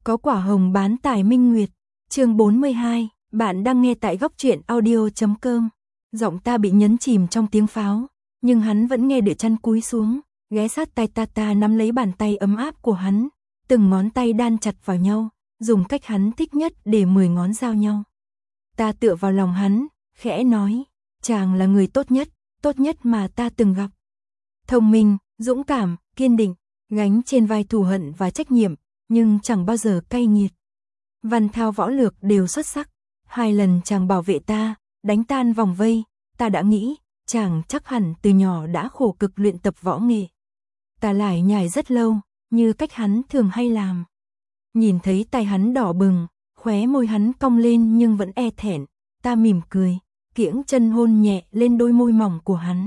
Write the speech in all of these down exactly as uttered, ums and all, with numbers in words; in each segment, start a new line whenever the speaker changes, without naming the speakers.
Có quả hồng bán tại Minh Nguyệt. Chương bốn mươi hai, bạn đang nghe tại góc truyện audio chấm com. Giọng ta bị nhấn chìm trong tiếng pháo, nhưng hắn vẫn nghe được chăn cúi xuống, ghé sát tay ta ta nắm lấy bàn tay ấm áp của hắn, từng ngón tay đan chặt vào nhau, dùng cách hắn thích nhất để mười ngón giao nhau. Ta tựa vào lòng hắn, khẽ nói, chàng là người tốt nhất, tốt nhất mà ta từng gặp. Thông minh, dũng cảm, kiên định, gánh trên vai thù hận và trách nhiệm, nhưng chẳng bao giờ cay nghiệt. Văn thao võ lược đều xuất sắc. Hai lần chàng bảo vệ ta, đánh tan vòng vây, ta đã nghĩ, chàng chắc hẳn từ nhỏ đã khổ cực luyện tập võ nghệ. Ta lải nhải rất lâu, như cách hắn thường hay làm. Nhìn thấy tay hắn đỏ bừng, khóe môi hắn cong lên nhưng vẫn e thẹn, ta mỉm cười, kiễng chân hôn nhẹ lên đôi môi mỏng của hắn.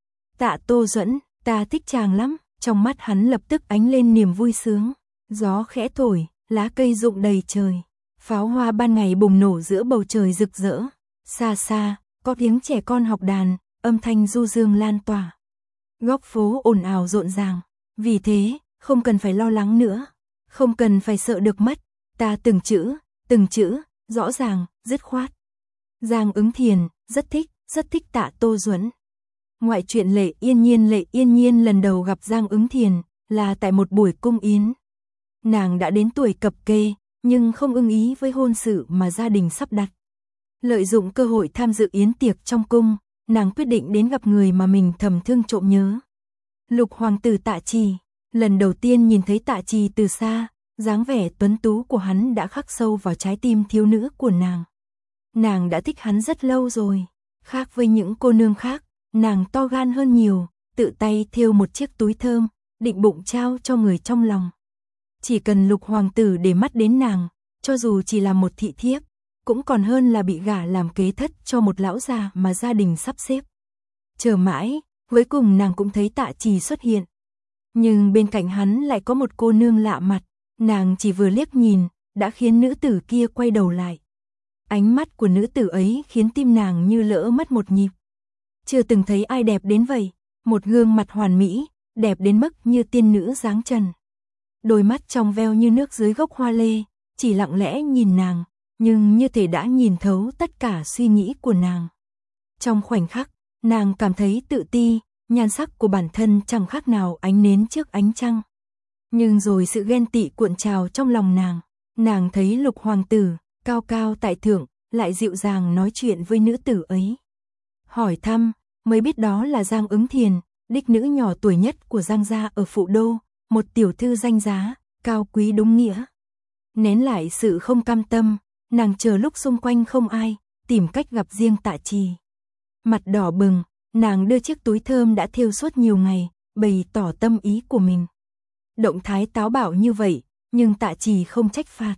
Tạ Tô Duẫn, ta thích chàng lắm, trong mắt hắn lập tức ánh lên niềm vui sướng. Gió khẽ thổi, lá cây rụng đầy trời. Pháo hoa ban ngày bùng nổ giữa bầu trời rực rỡ. Xa xa, có tiếng trẻ con học đàn, âm thanh du dương lan tỏa. Góc phố ồn ào rộn ràng. Vì thế, không cần phải lo lắng nữa. Không cần phải sợ được mất. Ta từng chữ, từng chữ, rõ ràng, dứt khoát. Giang Ứng Thiền, rất thích, rất thích Tạ Tô Duẫn. Ngoại truyện Lệ Yên Nhiên Lệ Yên Nhiên lần đầu gặp Giang Ứng Thiền, là tại một buổi cung yến. Nàng đã đến tuổi cập kê, nhưng không ưng ý với hôn sự mà gia đình sắp đặt. Lợi dụng cơ hội tham dự yến tiệc trong cung, nàng quyết định đến gặp người mà mình thầm thương trộm nhớ. Lục hoàng tử Tạ Trì. Lần đầu tiên nhìn thấy Tạ Trì từ xa, dáng vẻ tuấn tú của hắn đã khắc sâu vào trái tim thiếu nữ của nàng. Nàng đã thích hắn rất lâu rồi. Khác với những cô nương khác, nàng to gan hơn nhiều, tự tay thêu một chiếc túi thơm, định bụng trao cho người trong lòng. Chỉ cần lục hoàng tử để mắt đến nàng, cho dù chỉ là một thị thiếp, cũng còn hơn là bị gả làm kế thất cho một lão già mà gia đình sắp xếp. Chờ mãi, cuối cùng nàng cũng thấy Tạ Trì xuất hiện. Nhưng bên cạnh hắn lại có một cô nương lạ mặt, nàng chỉ vừa liếc nhìn, đã khiến nữ tử kia quay đầu lại. Ánh mắt của nữ tử ấy khiến tim nàng như lỡ mất một nhịp. Chưa từng thấy ai đẹp đến vậy, một gương mặt hoàn mỹ, đẹp đến mức như tiên nữ dáng trần. Đôi mắt trong veo như nước dưới gốc hoa lê, chỉ lặng lẽ nhìn nàng, nhưng như thể đã nhìn thấu tất cả suy nghĩ của nàng. Trong khoảnh khắc, nàng cảm thấy tự ti, nhan sắc của bản thân chẳng khác nào ánh nến trước ánh trăng. Nhưng rồi sự ghen tị cuộn trào trong lòng nàng, nàng thấy lục hoàng tử, cao cao tại thượng, lại dịu dàng nói chuyện với nữ tử ấy. Hỏi thăm, mới biết đó là Giang Ứng Thiền, đích nữ nhỏ tuổi nhất của Giang gia ở Phụ Đô, một tiểu thư danh giá, cao quý đúng nghĩa. Nén lại sự không cam tâm, nàng chờ lúc xung quanh không ai, tìm cách gặp riêng Tạ Trì. Mặt đỏ bừng, nàng đưa chiếc túi thơm đã thêu suốt nhiều ngày, bày tỏ tâm ý của mình. Động thái táo bạo như vậy, nhưng Tạ Trì không trách phạt.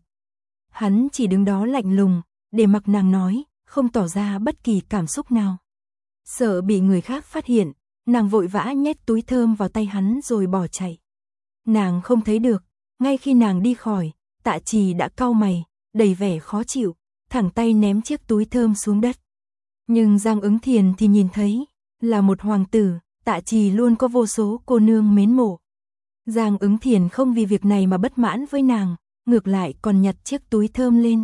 Hắn chỉ đứng đó lạnh lùng, để mặc nàng nói, không tỏ ra bất kỳ cảm xúc nào. Sợ bị người khác phát hiện, nàng vội vã nhét túi thơm vào tay hắn rồi bỏ chạy. Nàng không thấy được, ngay khi nàng đi khỏi, Tạ Trì đã cau mày, đầy vẻ khó chịu, thẳng tay ném chiếc túi thơm xuống đất. Nhưng Giang Ứng Thiền thì nhìn thấy, là một hoàng tử, Tạ Trì luôn có vô số cô nương mến mộ. Giang Ứng Thiền không vì việc này mà bất mãn với nàng, ngược lại còn nhặt chiếc túi thơm lên.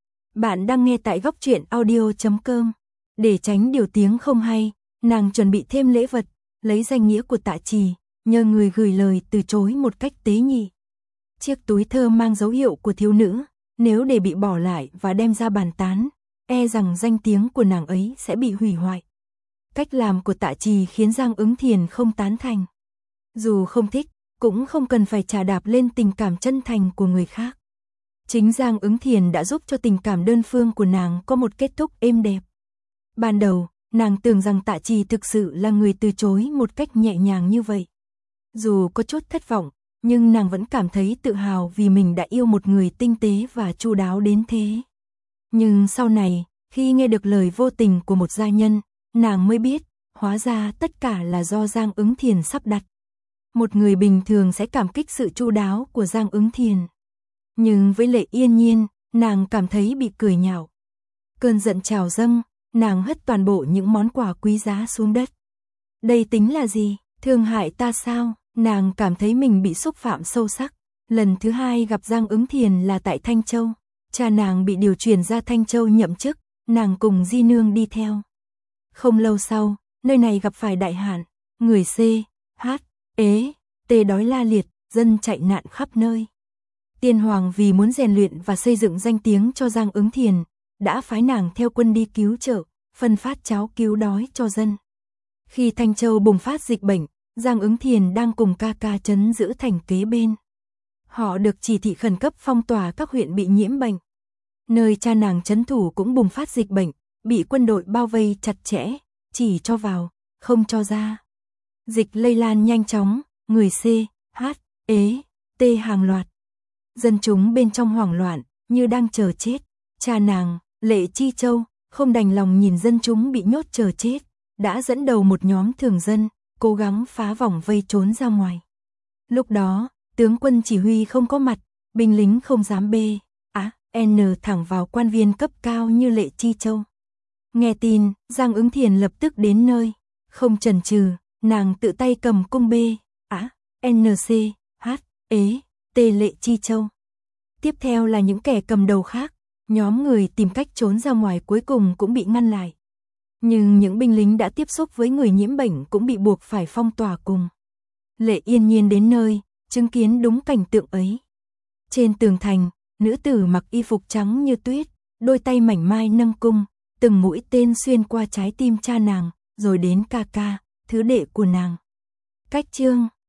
Bạn đang nghe tại góc truyện audio chấm com. Để tránh điều tiếng không hay, nàng chuẩn bị thêm lễ vật, lấy danh nghĩa của Tạ Trì, nhờ người gửi lời từ chối một cách tế nhị. Chiếc túi thơm mang dấu hiệu của thiếu nữ, nếu để bị bỏ lại và đem ra bàn tán, e rằng danh tiếng của nàng ấy sẽ bị hủy hoại. Cách làm của Tạ Trì khiến Giang Ứng Thiền không tán thành. Dù không thích, cũng không cần phải trà đạp lên tình cảm chân thành của người khác. Chính Giang Ứng Thiền đã giúp cho tình cảm đơn phương của nàng có một kết thúc êm đẹp. Ban đầu, nàng tưởng rằng Tạ Trì thực sự là người từ chối một cách nhẹ nhàng như vậy. Dù có chút thất vọng, nhưng nàng vẫn cảm thấy tự hào vì mình đã yêu một người tinh tế và chu đáo đến thế. Nhưng sau này, khi nghe được lời vô tình của một gia nhân, nàng mới biết, hóa ra tất cả là do Giang Ứng Thiền sắp đặt. Một người bình thường sẽ cảm kích sự chu đáo của Giang Ứng Thiền. Nhưng với Lệ Yên Nhiên, nàng cảm thấy bị cười nhạo. Cơn giận trào dâng, nàng hất toàn bộ những món quà quý giá xuống đất. Đây tính là gì? Thương hại ta sao? Nàng cảm thấy mình bị xúc phạm sâu sắc. Lần thứ hai gặp Giang Ứng Thiền là tại Thanh Châu. Cha nàng bị điều chuyển ra Thanh Châu nhậm chức, nàng cùng Di Nương đi theo. Không lâu sau, nơi này gặp phải đại hạn, người C, H, ế, T đói la liệt, dân chạy nạn khắp nơi. Tiên hoàng vì muốn rèn luyện và xây dựng danh tiếng cho Giang Ứng Thiền, đã phái nàng theo quân đi cứu trợ, phân phát cháo cứu đói cho dân. Khi Thanh Châu bùng phát dịch bệnh, Giang Ứng Thiền đang cùng ca ca trấn giữ thành kế bên. Họ được chỉ thị khẩn cấp phong tỏa các huyện bị nhiễm bệnh. Nơi cha nàng trấn thủ cũng bùng phát dịch bệnh, bị quân đội bao vây chặt chẽ, chỉ cho vào, không cho ra. Dịch lây lan nhanh chóng, người C, H, ế, T hàng loạt. Dân chúng bên trong hoảng loạn, như đang chờ chết. Cha nàng, Lệ Chi Châu, không đành lòng nhìn dân chúng bị nhốt chờ chết, đã dẫn đầu một nhóm thường dân, cố gắng phá vòng vây trốn ra ngoài. Lúc đó, tướng quân chỉ huy không có mặt, binh lính không dám bê, á, N thẳng vào quan viên cấp cao như Lệ Chi Châu. Nghe tin, Giang Ứng Thiền lập tức đến nơi, không chần chừ, nàng tự tay cầm cung bê, á, N C, H, ế, T Lệ Chi Châu. Tiếp theo là những kẻ cầm đầu khác, nhóm người tìm cách trốn ra ngoài cuối cùng cũng bị ngăn lại. Nhưng những binh lính đã tiếp xúc với người nhiễm bệnh cũng bị buộc phải phong tỏa cùng. Lệ yên nhiên đến nơi, chứng kiến đúng cảnh tượng ấy. Trên tường thành, nữ tử mặc y phục trắng như tuyết, đôi tay mảnh mai nâng cung, từng mũi tên xuyên qua trái tim cha nàng, rồi đến ca ca, thứ đệ của nàng. Cách chương